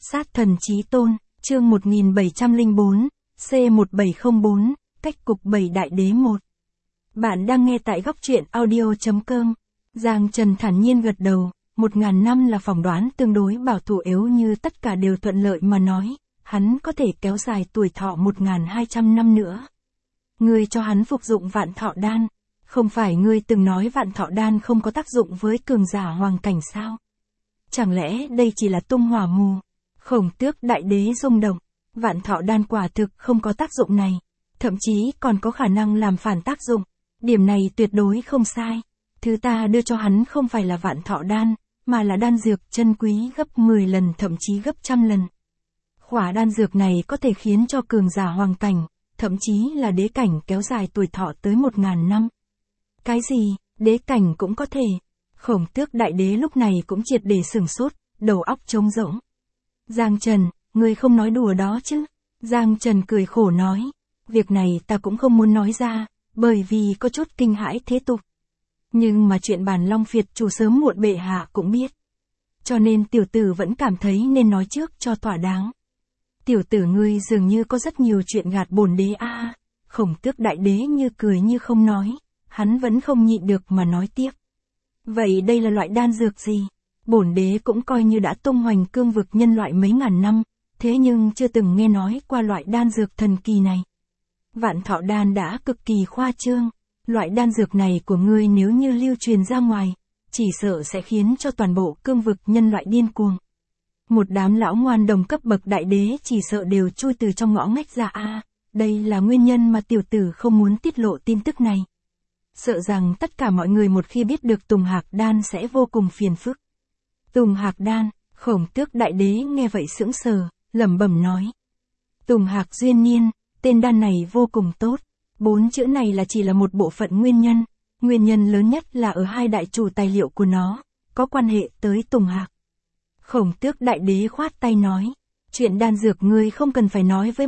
Sát thần chí tôn, chương 1704, C1704, cách cục 7 đại đế 1. Bạn đang nghe tại góc truyện audio.com. Giang Trần thản nhiên gật đầu, 1000 năm là phỏng đoán tương đối bảo thủ, yếu như tất cả đều thuận lợi mà nói, hắn có thể kéo dài tuổi thọ 1200 năm nữa. Ngươi cho hắn phục dụng vạn thọ đan, không phải ngươi từng nói vạn thọ đan không có tác dụng với cường giả hoàng cảnh sao? Chẳng lẽ đây chỉ là tung hỏa mù? Khổng Tước đại đế rung động, vạn thọ đan quả thực không có tác dụng này, thậm chí còn có khả năng làm phản tác dụng, điểm này tuyệt đối không sai. Thứ ta đưa cho hắn không phải là vạn thọ đan, mà là đan dược chân quý gấp 10 lần thậm chí gấp trăm lần. Khỏa đan dược này có thể khiến cho cường giả hoàng cảnh, thậm chí là đế cảnh kéo dài tuổi thọ tới 1000 năm. Cái gì, đế cảnh cũng có thể? Khổng Tước đại đế lúc này cũng triệt để sửng sốt, đầu óc trống rỗng. Giang Trần, ngươi không nói đùa đó chứ? Giang Trần cười khổ nói, việc này ta cũng không muốn nói ra, bởi vì có chút kinh hãi thế tục. Nhưng mà chuyện Bản Long Phiệt chủ sớm muộn bệ hạ cũng biết. Cho nên tiểu tử vẫn cảm thấy nên nói trước cho thỏa đáng. Tiểu tử ngươi dường như có rất nhiều chuyện gạt bổn đế a. Khổng Tước đại đế như cười như không nói, hắn vẫn không nhịn được mà nói tiếp. Vậy đây là loại đan dược gì? Bổn đế cũng coi như đã tung hoành cương vực nhân loại mấy ngàn năm, thế nhưng chưa từng nghe nói qua loại đan dược thần kỳ này. Vạn thọ đan đã cực kỳ khoa trương, loại đan dược này của ngươi nếu như lưu truyền ra ngoài, chỉ sợ sẽ khiến cho toàn bộ cương vực nhân loại điên cuồng. Một đám lão ngoan đồng cấp bậc đại đế chỉ sợ đều chui từ trong ngõ ngách ra a. Đây là nguyên nhân mà tiểu tử không muốn tiết lộ tin tức này. Sợ rằng tất cả mọi người một khi biết được Tùng Hạc đan sẽ vô cùng phiền phức. Tùng Hạc đan, Khổng Tước đại đế nghe vậy sững sờ, lẩm bẩm nói. Tùng Hạc duyên niên, tên đan này vô cùng tốt. 4 chữ này là chỉ là một bộ phận nguyên nhân lớn nhất là ở hai đại chủ tài liệu của nó, có quan hệ tới Tùng Hạc. Khổng Tước đại đế khoát tay nói, chuyện đan dược ngươi không cần phải nói với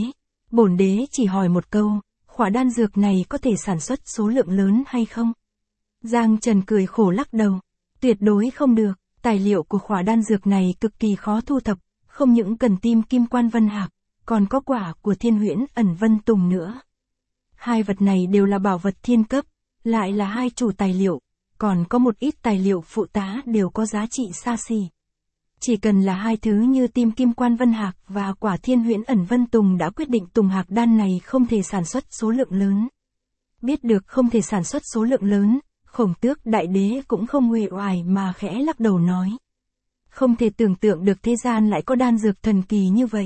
bổn đế chỉ hỏi một câu, khỏa đan dược này có thể sản xuất số lượng lớn hay không? Giang Trần cười khổ lắc đầu, tuyệt đối không được, tài liệu của khỏa đan dược này cực kỳ khó thu thập, không những cần tim kim quan vân hạc, còn có quả của thiên huyễn ẩn vân tùng nữa. Hai vật này đều là bảo vật thiên cấp, lại là hai chủ tài liệu, còn có một ít tài liệu phụ tá đều có giá trị xa xỉ. Chỉ cần là hai thứ như tim kim quan vân hạc và quả thiên huyễn ẩn vân tùng đã quyết định Tùng Hạc đan này không thể sản xuất số lượng lớn. Biết được không thể sản xuất số lượng lớn, Khổng Tước đại đế cũng không uể oải mà khẽ lắc đầu nói. Không thể tưởng tượng được thế gian lại có đan dược thần kỳ như vậy.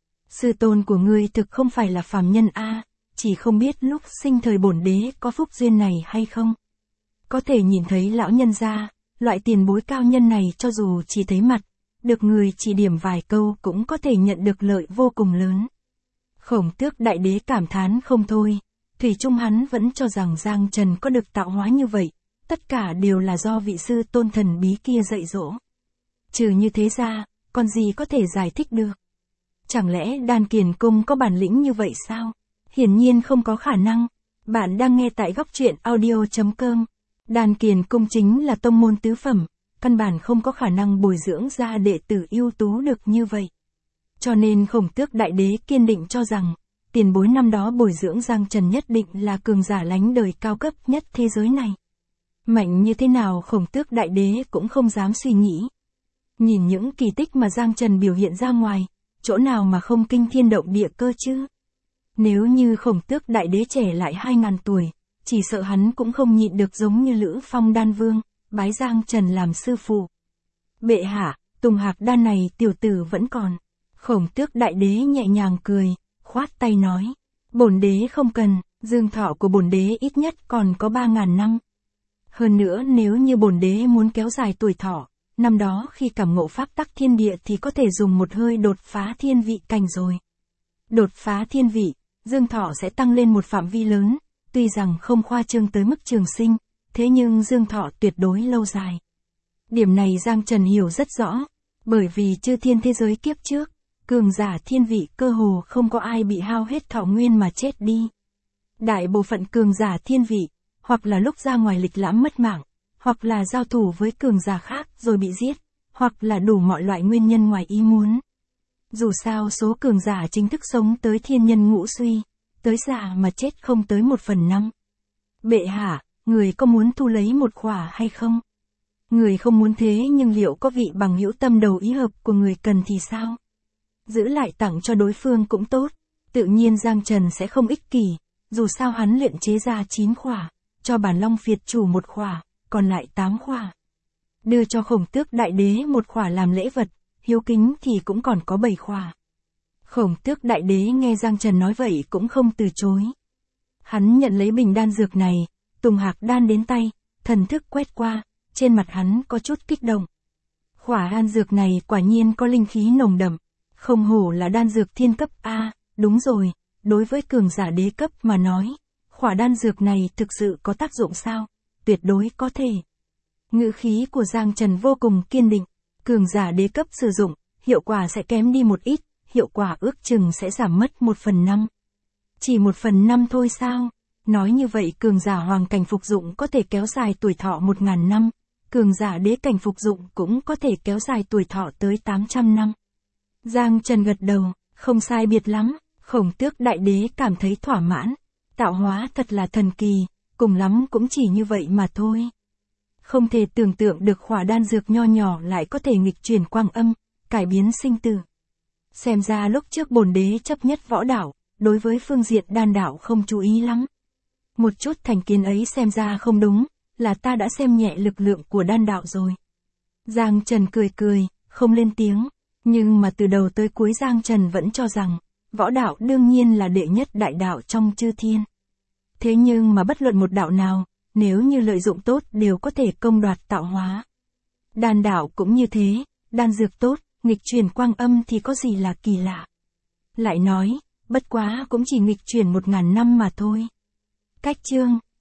Sư tôn của ngươi thực không phải là phàm nhân a, chỉ không biết lúc sinh thời bổn đế có phúc duyên này hay không. Có thể nhìn thấy lão nhân gia, loại tiền bối cao nhân này cho dù chỉ thấy mặt, được người chỉ điểm vài câu cũng có thể nhận được lợi vô cùng lớn. Khổng Tước đại đế cảm thán không thôi, thủy chung hắn vẫn cho rằng Giang Trần có được tạo hóa như vậy, tất cả đều là do vị sư tôn thần bí kia dạy dỗ. Trừ như thế ra, còn gì có thể giải thích được? Chẳng lẽ Đan Kiền Cung có bản lĩnh như vậy sao? Hiển nhiên không có khả năng. Bạn đang nghe tại góc truyện audio.com. Đan Kiền Cung chính là tông môn tứ phẩm, căn bản không có khả năng bồi dưỡng ra đệ tử ưu tú được như vậy. Cho nên Khổng Tước đại đế kiên định cho rằng, tiền bối năm đó bồi dưỡng Giang Trần nhất định là cường giả lánh đời cao cấp nhất thế giới này. Mạnh như thế nào Khổng Tước đại đế cũng không dám suy nghĩ. Nhìn những kỳ tích mà Giang Trần biểu hiện ra ngoài, chỗ nào mà không kinh thiên động địa cơ chứ? Nếu như Khổng Tước đại đế trẻ lại 2000 tuổi, chỉ sợ hắn cũng không nhịn được giống như Lữ Phong đan vương, bái Giang Trần làm sư phụ. Bệ hạ, Tùng Hạc đan này tiểu tử vẫn còn. Khổng Tước đại đế nhẹ nhàng cười, khoát tay nói. Bổn đế không cần, dương thọ của bổn đế ít nhất còn có 3000 năm. Hơn nữa nếu như bổn đế muốn kéo dài tuổi thọ, năm đó khi cảm ngộ pháp tắc thiên địa thì có thể dùng một hơi đột phá thiên vị cảnh rồi. Đột phá thiên vị, dương thọ sẽ tăng lên một phạm vi lớn, tuy rằng không khoa trương tới mức trường sinh, thế nhưng dương thọ tuyệt đối lâu dài. Điểm này Giang Trần hiểu rất rõ, bởi vì chư thiên thế giới kiếp trước, cường giả thiên vị cơ hồ không có ai bị hao hết thọ nguyên mà chết đi. Đại bộ phận cường giả thiên vị, hoặc là lúc ra ngoài lịch lãm mất mạng, hoặc là giao thủ với cường giả khác rồi bị giết, hoặc là đủ mọi loại nguyên nhân ngoài ý muốn, Dù sao số cường giả chính thức sống tới thiên nhân ngũ suy, tới già mà chết không tới 1/5. Bệ hạ, người có muốn thu lấy một khỏa hay không? Người không muốn thế nhưng liệu có vị bằng hữu tâm đầu ý hợp của người cần thì sao? Giữ lại tặng cho đối phương cũng tốt, tự nhiên Giang Trần sẽ không ích kỷ, dù sao hắn luyện chế ra 9 khỏa, cho bản Long Việt chủ 1 khỏa, còn lại 8 khỏa. Đưa cho Khổng Tước Đại Đế 1 khỏa làm lễ vật, hiếu kính thì cũng còn có 7 khỏa. Khổng Tước Đại Đế nghe Giang Trần nói vậy cũng không từ chối. Hắn nhận lấy bình đan dược này, Tùng Hạc đan đến tay, thần thức quét qua, trên mặt hắn có chút kích động. Khỏa đan dược này quả nhiên có linh khí nồng đậm, không hổ là đan dược thiên cấp A, đúng rồi, đối với cường giả đế cấp mà nói, khỏa đan dược này thực sự có tác dụng sao? Tuyệt đối có thể. Ngữ khí của Giang Trần vô cùng kiên định, cường giả đế cấp sử dụng, hiệu quả sẽ kém đi một ít, hiệu quả ước chừng sẽ giảm mất 1/5. Chỉ 1/5 thôi sao? Nói như vậy cường giả hoàng cảnh phục dụng có thể kéo dài tuổi thọ 1000 năm, cường giả đế cảnh phục dụng cũng có thể kéo dài tuổi thọ tới 800 năm. Giang Trần gật đầu, không sai biệt lắm, Khổng Tước Đại Đế cảm thấy thỏa mãn, tạo hóa thật là thần kỳ, cùng lắm cũng chỉ như vậy mà thôi. Không thể tưởng tượng được khỏa đan dược nho nhỏ lại có thể nghịch chuyển quang âm, cải biến sinh tử. Xem ra lúc trước bổn đế chấp nhất võ đạo, đối với phương diện đan đạo không chú ý lắm. Một chút thành kiến ấy xem ra không đúng, là ta đã xem nhẹ lực lượng của đan đạo rồi. Giang Trần cười cười, không lên tiếng, nhưng mà từ đầu tới cuối Giang Trần vẫn cho rằng, võ đạo đương nhiên là đệ nhất đại đạo trong chư thiên. Thế nhưng mà bất luận một đạo nào, nếu như lợi dụng tốt đều có thể công đoạt tạo hóa. Đan đạo cũng như thế, đan dược tốt, nghịch chuyển quang âm thì có gì là kỳ lạ. Lại nói, bất quá cũng chỉ nghịch chuyển 1000 năm mà thôi. Cách chương